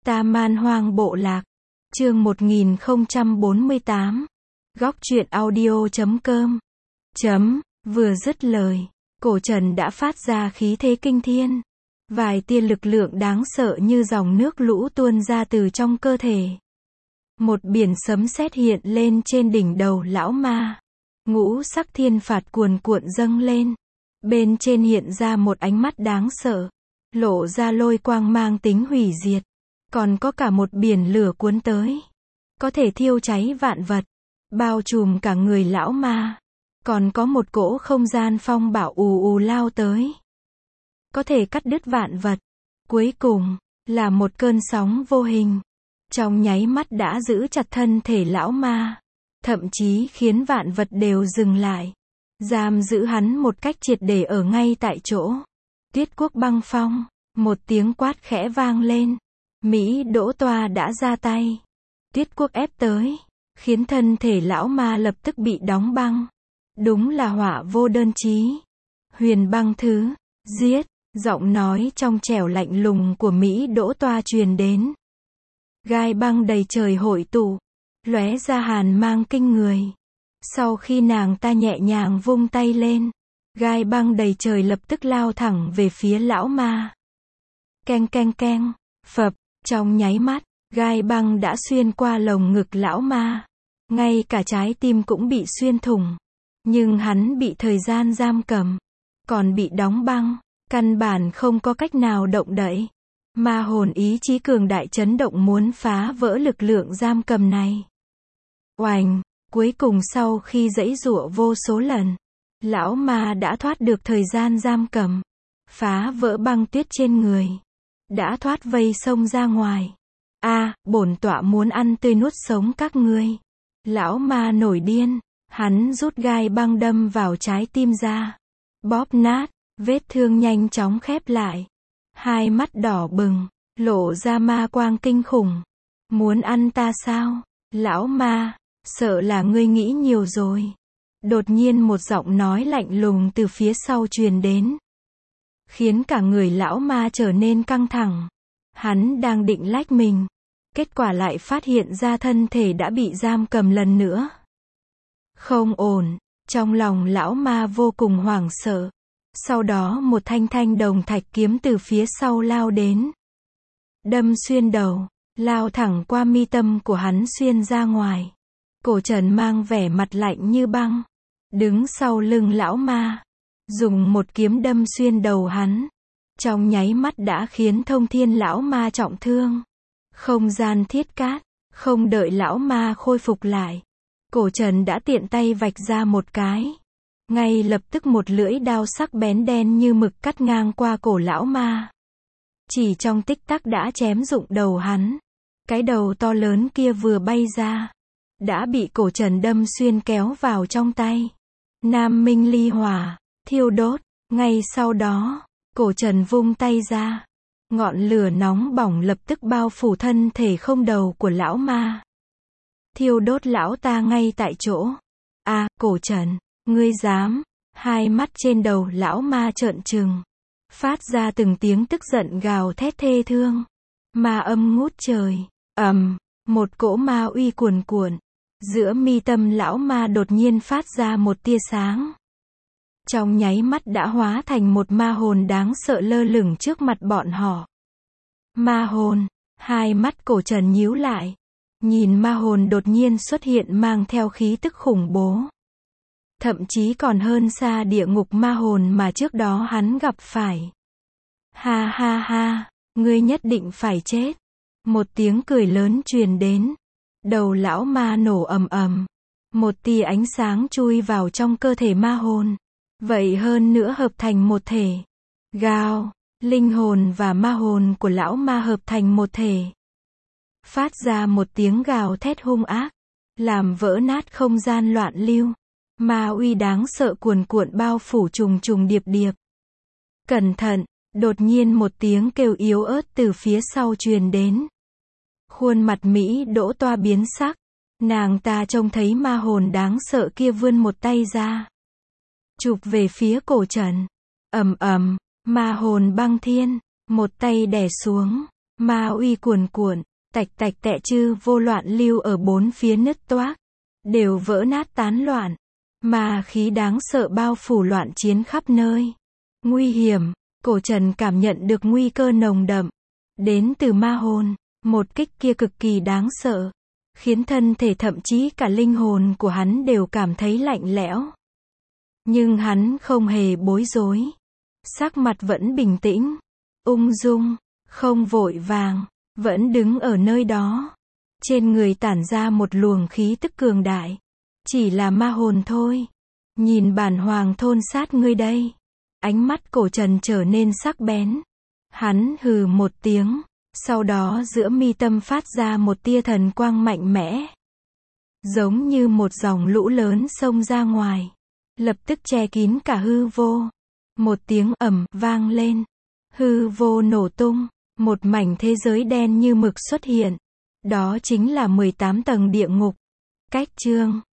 Ta Man Hoang Bộ Lạc. Chương 1048. Góc truyện audio.com. Vừa dứt lời, cổ trần đã phát ra khí thế kinh thiên. Vài tia lực lượng đáng sợ như dòng nước lũ tuôn ra từ trong cơ thể. Một biển sấm sét hiện lên trên đỉnh đầu lão ma. Ngũ sắc thiên phạt cuồn cuộn dâng lên. Bên trên hiện ra một ánh mắt đáng sợ, lộ ra lôi quang mang tính hủy diệt. Còn có cả một biển lửa cuốn tới, có thể thiêu cháy vạn vật, bao trùm cả người lão ma. Còn có một cỗ không gian phong bạo ù ù lao tới, có thể cắt đứt vạn vật. Cuối cùng là một cơn sóng vô hình, trong nháy mắt đã giữ chặt thân thể lão ma, thậm chí khiến vạn vật đều dừng lại, giam giữ hắn một cách triệt để ở ngay tại chỗ. Tuyết Quốc Băng Phong. Một tiếng quát khẽ vang lên. Mỹ Đỗ Toa đã ra tay. Tuyết Quốc ép tới, khiến thân thể lão ma lập tức bị đóng băng. Đúng là họa vô đơn chí. Huyền Băng Thứ, giết. Giọng nói trong trẻo lạnh lùng của Mỹ Đỗ Toa truyền đến. Gai băng đầy trời hội tụ, lóe ra hàn mang kinh người. Sau khi nàng ta nhẹ nhàng vung tay lên, gai băng đầy trời lập tức lao thẳng về phía lão ma. Keng keng keng, phập, trong nháy mắt, gai băng đã xuyên qua lồng ngực lão ma. Ngay cả trái tim cũng bị xuyên thủng. Nhưng hắn bị thời gian giam cầm, còn bị đóng băng, căn bản không có cách nào động đậy. Ma hồn ý chí cường đại chấn động muốn phá vỡ lực lượng giam cầm này. Oành, cuối cùng sau khi giãy giụa vô số lần, lão ma đã thoát được thời gian giam cầm, phá vỡ băng tuyết trên người, đã thoát vây xông ra ngoài. Bổn tọa muốn ăn tươi nuốt sống các ngươi. Lão ma nổi điên, hắn rút gai băng đâm vào trái tim ra, bóp nát, vết thương nhanh chóng khép lại. Hai mắt đỏ bừng, lộ ra ma quang kinh khủng. Muốn ăn ta sao? Lão ma, sợ là ngươi nghĩ nhiều rồi. Đột nhiên một giọng nói lạnh lùng từ phía sau truyền đến, khiến cả người lão ma trở nên căng thẳng. Hắn đang định lách mình, kết quả lại phát hiện ra thân thể đã bị giam cầm lần nữa. Không ổn, trong lòng lão ma vô cùng hoảng sợ. Sau đó một thanh đồng thạch kiếm từ phía sau lao đến, đâm xuyên đầu, lao thẳng qua mi tâm của hắn xuyên ra ngoài. Cổ trần mang vẻ mặt lạnh như băng, đứng sau lưng lão ma, dùng một kiếm đâm xuyên đầu hắn. Trong nháy mắt đã khiến thông thiên lão ma trọng thương. Không gian thiết cát, không đợi lão ma khôi phục lại, cổ trần đã tiện tay vạch ra một cái. Ngay lập tức một lưỡi đao sắc bén đen như mực cắt ngang qua cổ lão ma. Chỉ trong tích tắc đã chém rụng đầu hắn. Cái đầu to lớn kia vừa bay ra, đã bị cổ trần đâm xuyên kéo vào trong tay. Nam minh ly hỏa, thiêu đốt. Ngay sau đó, cổ trần vung tay ra. Ngọn lửa nóng bỏng lập tức bao phủ thân thể không đầu của lão ma. Thiêu đốt lão ta ngay tại chỗ. Cổ trần, ngươi dám? Hai mắt trên đầu lão ma trợn trừng, phát ra từng tiếng tức giận gào thét thê thương. Ma âm ngút trời. Một cỗ ma uy cuồn cuộn. Giữa mi tâm lão ma đột nhiên phát ra một tia sáng. Trong nháy mắt đã hóa thành một ma hồn đáng sợ lơ lửng trước mặt bọn họ. Ma hồn. Hai mắt cổ trần nhíu lại, nhìn ma hồn đột nhiên xuất hiện mang theo khí tức khủng bố. Thậm chí còn hơn xa địa ngục ma hồn mà trước đó hắn gặp phải. Ha ha ha, ngươi nhất định phải chết. Một tiếng cười lớn truyền đến. Đầu lão ma nổ ầm ầm. Một tia ánh sáng chui vào trong cơ thể ma hồn. Vậy hơn nữa hợp thành một thể. Gào, linh hồn và ma hồn của lão ma hợp thành một thể. Phát ra một tiếng gào thét hung ác, làm vỡ nát không gian loạn lưu. Ma uy đáng sợ cuồn cuộn bao phủ trùng trùng điệp điệp. Cẩn thận, đột nhiên một tiếng kêu yếu ớt từ phía sau truyền đến. Khuôn mặt Mỹ Đỗ Toa biến sắc. Nàng ta trông thấy ma hồn đáng sợ kia vươn một tay ra, chụp về phía cổ trần. Ma hồn băng thiên, một tay đè xuống. Ma uy cuồn cuộn, tạch tạch tẹ chư vô loạn lưu ở bốn phía nứt toác, đều vỡ nát tán loạn. Ma khí đáng sợ bao phủ loạn chiến khắp nơi. Nguy hiểm, cổ trần cảm nhận được nguy cơ nồng đậm. Đến từ ma hồn, một kích kia cực kỳ đáng sợ. Khiến thân thể thậm chí cả linh hồn của hắn đều cảm thấy lạnh lẽo. Nhưng hắn không hề bối rối. Sắc mặt vẫn bình tĩnh, ung dung, không vội vàng, vẫn đứng ở nơi đó. Trên người tản ra một luồng khí tức cường đại. Chỉ là ma hồn thôi. Nhìn bản hoàng thôn sát ngươi đây. Ánh mắt cổ trần trở nên sắc bén. Hắn hừ một tiếng. Sau đó giữa mi tâm phát ra một tia thần quang mạnh mẽ. Giống như một dòng lũ lớn xông ra ngoài. Lập tức che kín cả hư vô. Một tiếng ầm vang lên. Hư vô nổ tung. Một mảnh thế giới đen như mực xuất hiện. Đó chính là 18 tầng địa ngục. Cách chương